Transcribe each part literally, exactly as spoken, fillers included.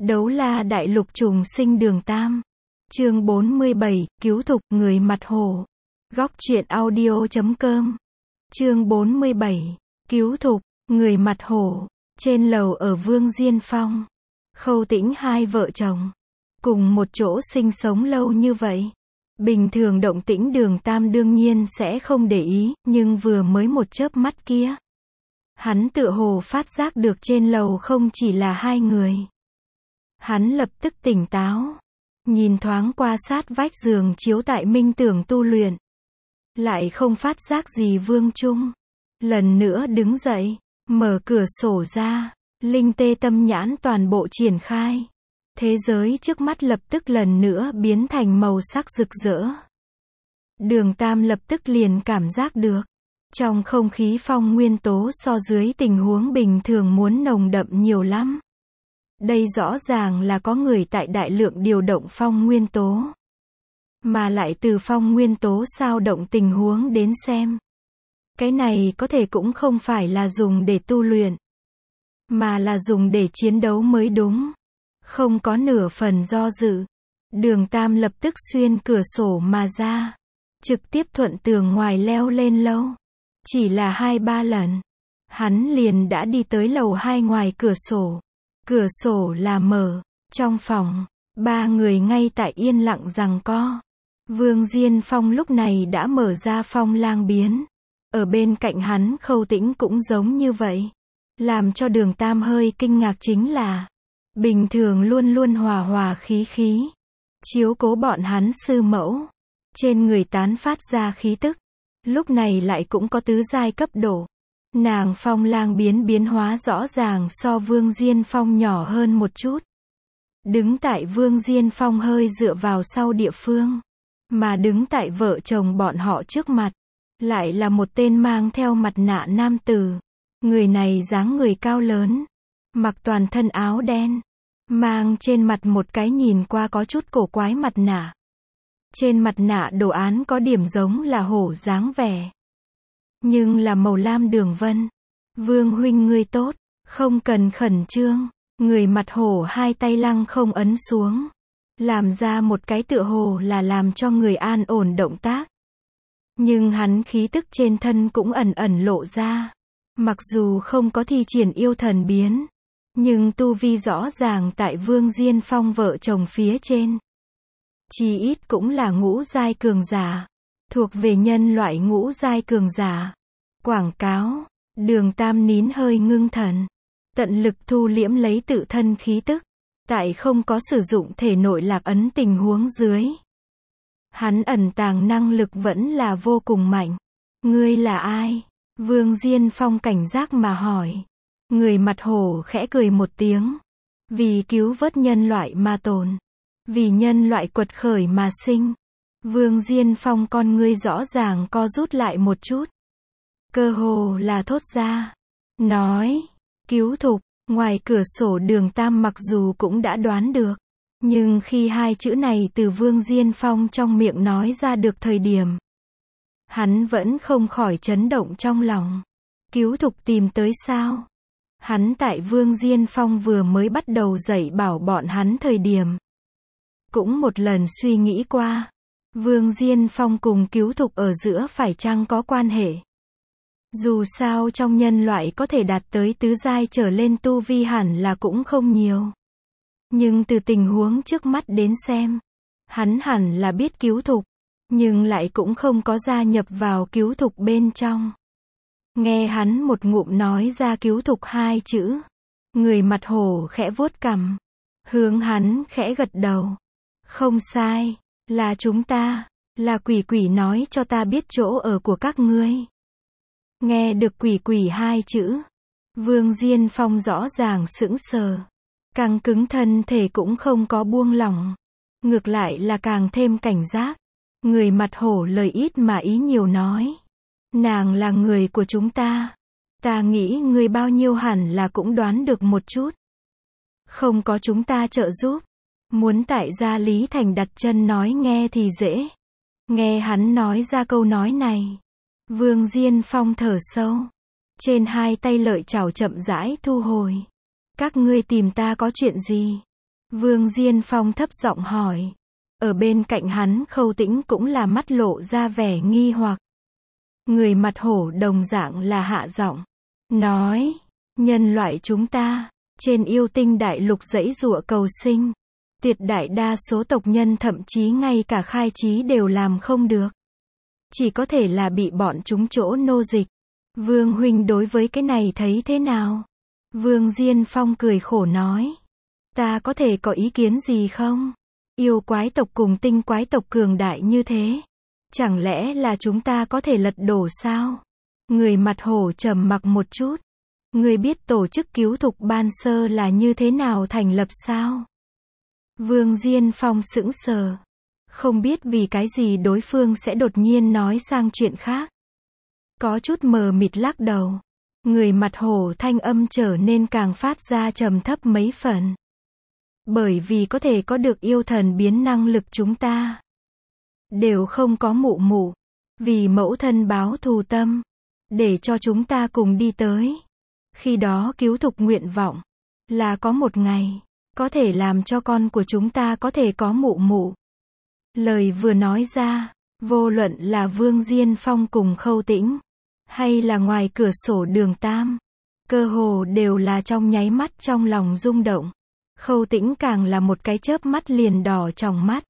Đấu la đại lục trùng sinh đường tam. Chương bốn mươi bảy, cứu thục người mặt hổ. Góc truyện audio chấm com. Chương bốn mươi bảy, cứu thục người mặt hổ. Trên lầu ở Vương Diên Phong, Khâu Tĩnh hai vợ chồng cùng một chỗ sinh sống lâu như vậy. Bình thường động tĩnh đường tam đương nhiên sẽ không để ý, nhưng vừa mới một chớp mắt kia, hắn tựa hồ phát giác được trên lầu không chỉ là hai người. Hắn lập tức tỉnh táo, nhìn thoáng qua sát vách giường chiếu tại minh tưởng tu luyện. Lại không phát giác gì Vương Trung. Lần nữa đứng dậy, mở cửa sổ ra, linh tê tâm nhãn toàn bộ triển khai. Thế giới trước mắt lập tức lần nữa biến thành màu sắc rực rỡ. Đường Tam lập tức liền cảm giác được, trong không khí phong nguyên tố so dưới tình huống bình thường muốn nồng đậm nhiều lắm. Đây rõ ràng là có người tại đại lượng điều động phong nguyên tố. Mà lại từ phong nguyên tố sao động tình huống đến xem, cái này có thể cũng không phải là dùng để tu luyện, mà là dùng để chiến đấu mới đúng. Không có nửa phần do dự, đường Tam lập tức xuyên cửa sổ mà ra, trực tiếp thuận tường ngoài leo lên lâu. Chỉ là hai ba lần, hắn liền đã đi tới lầu hai ngoài cửa sổ. Cửa sổ là mở, trong phòng, ba người ngay tại yên lặng giằng co. Vương Diên Phong lúc này đã mở ra phong lang biến. Ở bên cạnh hắn Khâu Tĩnh cũng giống như vậy. Làm cho đường Tam hơi kinh ngạc chính là, bình thường luôn luôn hòa hòa khí khí, chiếu cố bọn hắn sư mẫu, trên người tán phát ra khí tức, lúc này lại cũng có tứ giai cấp độ. Nàng phong lang biến biến hóa rõ ràng so Vương Diên Phong nhỏ hơn một chút. Đứng tại Vương Diên Phong hơi dựa vào sau địa phương, mà đứng tại vợ chồng bọn họ trước mặt, lại là một tên mang theo mặt nạ nam tử. Người này dáng người cao lớn, mặc toàn thân áo đen, mang trên mặt một cái nhìn qua có chút cổ quái mặt nạ. Trên mặt nạ đồ án có điểm giống là hổ dáng vẻ, nhưng là màu lam đường vân. Vương huynh ngươi tốt, không cần khẩn trương. Người mặt hổ hai tay lăng không ấn xuống, làm ra một cái tựa hồ là làm cho người an ổn động tác. Nhưng hắn khí tức trên thân cũng ẩn ẩn lộ ra. Mặc dù không có thi triển yêu thần biến, nhưng tu vi rõ ràng tại Vương Diên Phong vợ chồng phía trên. Chí ít cũng là ngũ giai cường giả, thuộc về nhân loại ngũ giai cường giả. Quảng cáo, đường Tam nín hơi ngưng thần, tận lực thu liễm lấy tự thân khí tức, tại không có sử dụng thể nội lạc ấn tình huống dưới. Hắn ẩn tàng năng lực vẫn là vô cùng mạnh. Ngươi là ai? Vương Diên Phong cảnh giác mà hỏi. Người mặt hổ khẽ cười một tiếng. Vì cứu vớt nhân loại mà tồn, vì nhân loại quật khởi mà sinh. Vương Diên Phong con ngươi rõ ràng co rút lại một chút, cơ hồ là thốt ra, nói, cứu thục. Ngoài cửa sổ đường Tam mặc dù cũng đã đoán được, nhưng khi hai chữ này từ Vương Diên Phong trong miệng nói ra được thời điểm, hắn vẫn không khỏi chấn động trong lòng. Cứu thục tìm tới sao? Hắn tại Vương Diên Phong vừa mới bắt đầu dạy bảo bọn hắn thời điểm, cũng một lần suy nghĩ qua, Vương Diên Phong cùng cứu thục ở giữa phải chăng có quan hệ. Dù sao trong nhân loại có thể đạt tới tứ giai trở lên tu vi hẳn là cũng không nhiều. Nhưng từ tình huống trước mắt đến xem, hắn hẳn là biết cứu thục, nhưng lại cũng không có gia nhập vào cứu thục bên trong. Nghe hắn một ngụm nói ra cứu thục hai chữ, người mặt hổ khẽ vuốt cằm, hướng hắn khẽ gật đầu. Không sai, là chúng ta, là quỷ quỷ nói cho ta biết chỗ ở của các ngươi. Nghe được quỷ quỷ hai chữ, Vương Diên Phong rõ ràng sững sờ, căng cứng thân thể cũng không có buông lỏng, ngược lại là càng thêm cảnh giác. Người mặt hổ lời ít mà ý nhiều nói, nàng là người của chúng ta, ta nghĩ ngươi bao nhiêu hẳn là cũng đoán được một chút. Không có chúng ta trợ giúp, muốn tại Gia Lý Thành đặt chân nói nghe thì dễ. Nghe hắn nói ra câu nói này, Vương Diên Phong thở sâu, trên hai tay lợi chảo chậm rãi thu hồi. Các ngươi tìm ta có chuyện gì? Vương Diên Phong thấp giọng hỏi. Ở bên cạnh hắn Khâu Tĩnh cũng là mắt lộ ra vẻ nghi hoặc. Người mặt hổ đồng dạng là hạ giọng. Nói, nhân loại chúng ta, trên yêu tinh đại lục giãy giụa cầu sinh. Tuyệt đại đa số tộc nhân thậm chí ngay cả khai trí đều làm không được. Chỉ có thể là bị bọn chúng chỗ nô dịch. Vương huynh đối với cái này thấy thế nào? Vương Diên Phong cười khổ nói. Ta có thể có ý kiến gì không? Yêu quái tộc cùng tinh quái tộc cường đại như thế. Chẳng lẽ là chúng ta có thể lật đổ sao? Người mặt hổ trầm mặc một chút. Người biết tổ chức cứu thục ban sơ là như thế nào thành lập sao? Vương Diên Phong sững sờ. Không biết vì cái gì đối phương sẽ đột nhiên nói sang chuyện khác. Có chút mờ mịt lắc đầu. Người mặt hổ thanh âm trở nên càng phát ra trầm thấp mấy phần. Bởi vì có thể có được yêu thần biến năng lực chúng ta. Đều không có mụ mụ. Vì mẫu thân báo thù tâm. Để cho chúng ta cùng đi tới. Khi đó cứu thục nguyện vọng. Là có một ngày. Có thể làm cho con của chúng ta có thể có mụ mụ. Lời vừa nói ra. Vô luận là Vương Diên Phong cùng Khâu Tĩnh. Hay là ngoài cửa sổ Đường Tam. Cơ hồ đều là trong nháy mắt trong lòng rung động. Khâu Tĩnh càng là một cái chớp mắt liền đỏ trong mắt.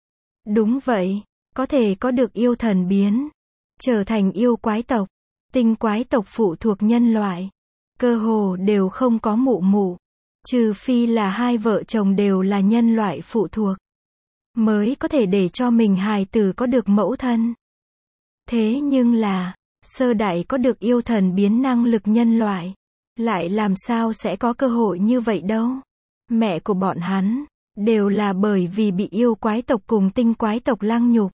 Đúng vậy. Có thể có được yêu thần biến. Trở thành yêu quái tộc. Tinh quái tộc phụ thuộc nhân loại. Cơ hồ đều không có mụ mụ. Trừ phi là hai vợ chồng đều là nhân loại phụ thuộc. Mới có thể để cho mình hài tử có được mẫu thân. Thế nhưng là, sơ đại có được yêu thần biến năng lực nhân loại. Lại làm sao sẽ có cơ hội như vậy đâu. Mẹ của bọn hắn, đều là bởi vì bị yêu quái tộc cùng tinh quái tộc lăng nhục.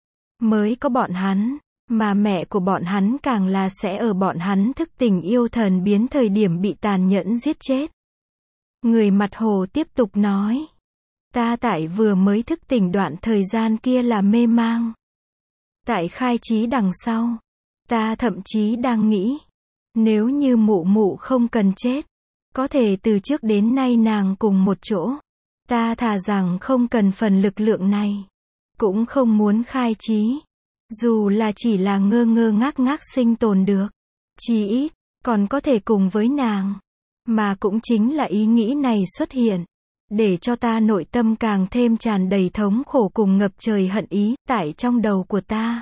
Mới có bọn hắn, mà mẹ của bọn hắn càng là sẽ ở bọn hắn thức tỉnh yêu thần biến thời điểm bị tàn nhẫn giết chết. Người mặt hồ tiếp tục nói. Ta tại vừa mới thức tỉnh đoạn thời gian kia là mê mang. Tại khai trí đằng sau. Ta thậm chí đang nghĩ. Nếu như mụ mụ không cần chết. Có thể từ trước đến nay nàng cùng một chỗ. Ta thà rằng không cần phần lực lượng này. Cũng không muốn khai trí. Dù là chỉ là ngơ ngơ ngác ngác sinh tồn được. Chí ít, còn có thể cùng với nàng. Mà cũng chính là ý nghĩ này xuất hiện. Để cho ta nội tâm càng thêm tràn đầy thống khổ cùng ngập trời hận ý tại trong đầu của ta.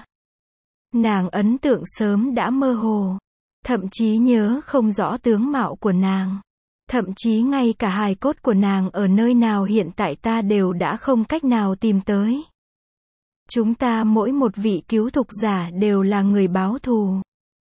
Nàng ấn tượng sớm đã mơ hồ. Thậm chí nhớ không rõ tướng mạo của nàng. Thậm chí ngay cả hài cốt của nàng ở nơi nào hiện tại ta đều đã không cách nào tìm tới. Chúng ta mỗi một vị cứu thục giả đều là người báo thù.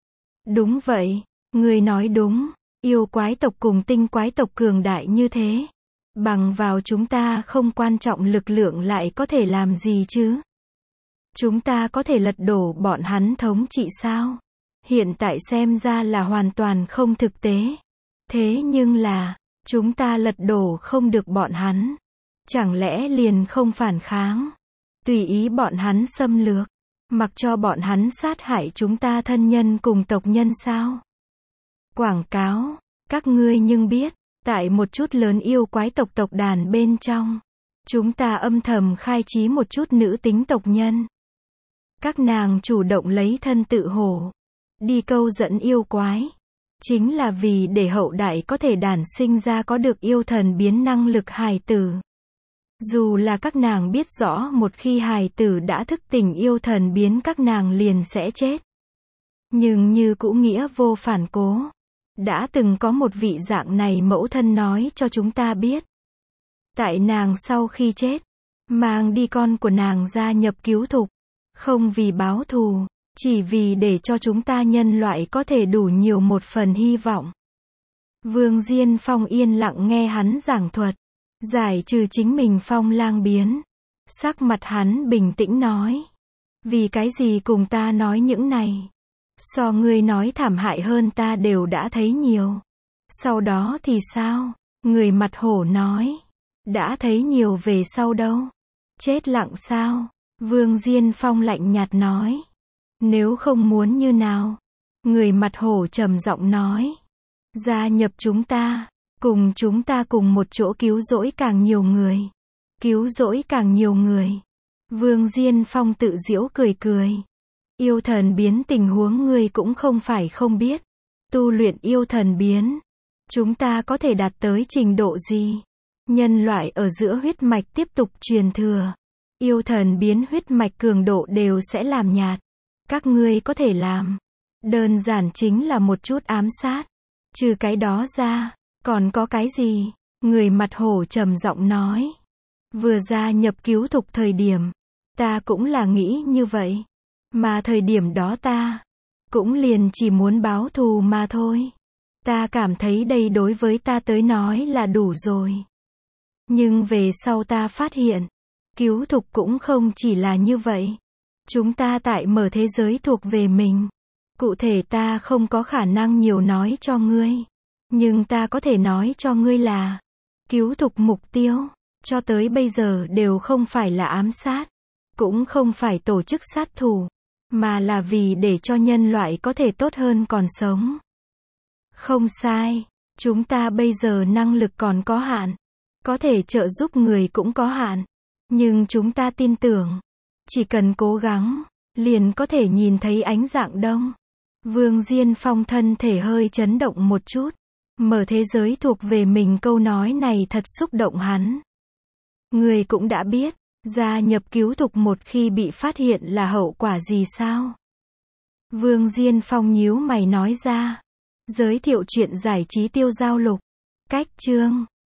Đúng vậy, người nói đúng. Yêu quái tộc cùng tinh quái tộc cường đại như thế. Bằng vào chúng ta không quan trọng lực lượng lại có thể làm gì chứ? Chúng ta có thể lật đổ bọn hắn thống trị sao? Hiện tại xem ra là hoàn toàn không thực tế. Thế nhưng là, chúng ta lật đổ không được bọn hắn. Chẳng lẽ liền không phản kháng? Tùy ý bọn hắn xâm lược. Mặc cho bọn hắn sát hại chúng ta thân nhân cùng tộc nhân sao? Quảng cáo, các ngươi nhưng biết, tại một chút lớn yêu quái tộc tộc đàn bên trong, chúng ta âm thầm khai trí một chút nữ tính tộc nhân. Các nàng chủ động lấy thân tự hổ, đi câu dẫn yêu quái. Chính là vì để hậu đại có thể đản sinh ra có được yêu thần biến năng lực hài tử. Dù là các nàng biết rõ một khi hài tử đã thức tỉnh yêu thần biến các nàng liền sẽ chết. Nhưng như cũ nghĩa vô phản cố. Đã từng có một vị dạng này mẫu thân nói cho chúng ta biết. Tại nàng sau khi chết, mang đi con của nàng gia nhập cứu thục. Không vì báo thù, chỉ vì để cho chúng ta nhân loại có thể đủ nhiều một phần hy vọng. Vương Diên Phong yên lặng nghe hắn giảng thuật. Giải trừ chính mình phong lang biến. Sắc mặt hắn bình tĩnh nói. Vì cái gì cùng ta nói những này? So ngươi nói thảm hại hơn ta đều đã thấy nhiều. Sau đó thì sao? Người mặt hổ nói. Đã thấy nhiều về sau đâu? Chết lặng sao? Vương Diên Phong lạnh nhạt nói. Nếu không muốn như nào? Người mặt hổ trầm giọng nói. Gia nhập chúng ta. Cùng chúng ta cùng một chỗ cứu rỗi càng nhiều người. Cứu rỗi càng nhiều người. Vương Diên Phong tự giễu cười cười. Yêu thần biến tình huống ngươi cũng không phải không biết. Tu luyện yêu thần biến. Chúng ta có thể đạt tới trình độ gì? Nhân loại ở giữa huyết mạch tiếp tục truyền thừa. Yêu thần biến huyết mạch cường độ đều sẽ làm nhạt. Các ngươi có thể làm. Đơn giản chính là một chút ám sát. Trừ cái đó ra, còn có cái gì? Người mặt hổ trầm giọng nói. Vừa gia nhập cứu thục thời điểm, ta cũng là nghĩ như vậy. Mà thời điểm đó ta cũng liền chỉ muốn báo thù mà thôi. Ta cảm thấy đây đối với ta tới nói là đủ rồi. Nhưng về sau ta phát hiện, cứu thục cũng không chỉ là như vậy. Chúng ta tại mở thế giới thuộc về mình. Cụ thể ta không có khả năng nhiều nói cho ngươi. Nhưng ta có thể nói cho ngươi là, cứu thục mục tiêu, cho tới bây giờ đều không phải là ám sát. Cũng không phải tổ chức sát thủ. Mà là vì để cho nhân loại có thể tốt hơn còn sống. Không sai. Chúng ta bây giờ năng lực còn có hạn. Có thể trợ giúp người cũng có hạn. Nhưng chúng ta tin tưởng. Chỉ cần cố gắng, liền có thể nhìn thấy ánh dạng đông. Vương Diên Phong thân thể hơi chấn động một chút. Mở thế giới thuộc về mình câu nói này thật xúc động hắn. Người cũng đã biết, gia nhập cứu thục một khi bị phát hiện là hậu quả gì sao? Vương Diên Phong nhíu mày nói ra. Giới thiệu chuyện giải trí tiêu giao lục. Cách chương